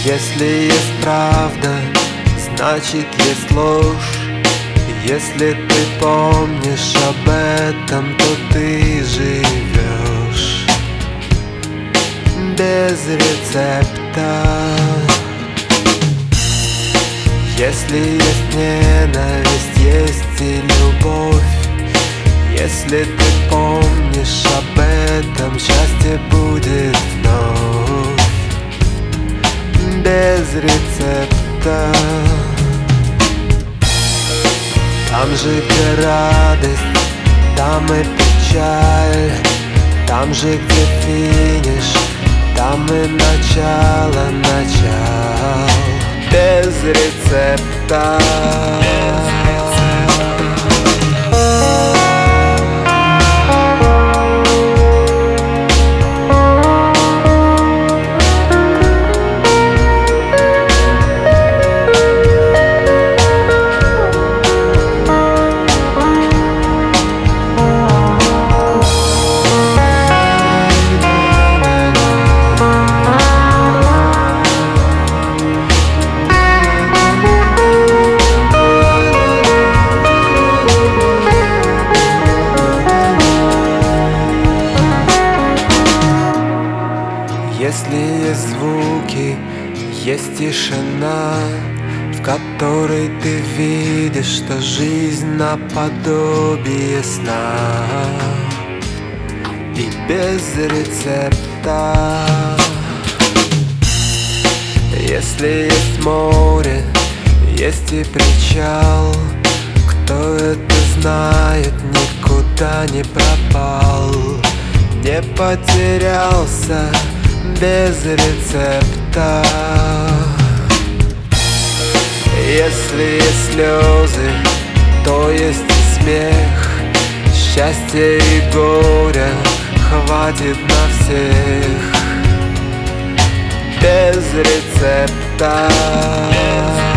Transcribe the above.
Если есть правда, значит есть ложь. Если ты помнишь об этом, то ты живешь без рецепта. Если есть ненависть, есть и любовь. Если ты помнишь об этом, счастье будет вновь без рецепта. Там же где радость, там и печаль. Там же где финиш, там и начало, без рецепта. Если есть звуки, есть тишина, в которой ты видишь, что жизнь наподобие сна и без рецепта. Если есть море, есть и причал, кто это знает, никуда не пропал, не потерялся без рецепта. Если есть слезы, то есть и смех. Счастья и горя хватит на всех без рецепта.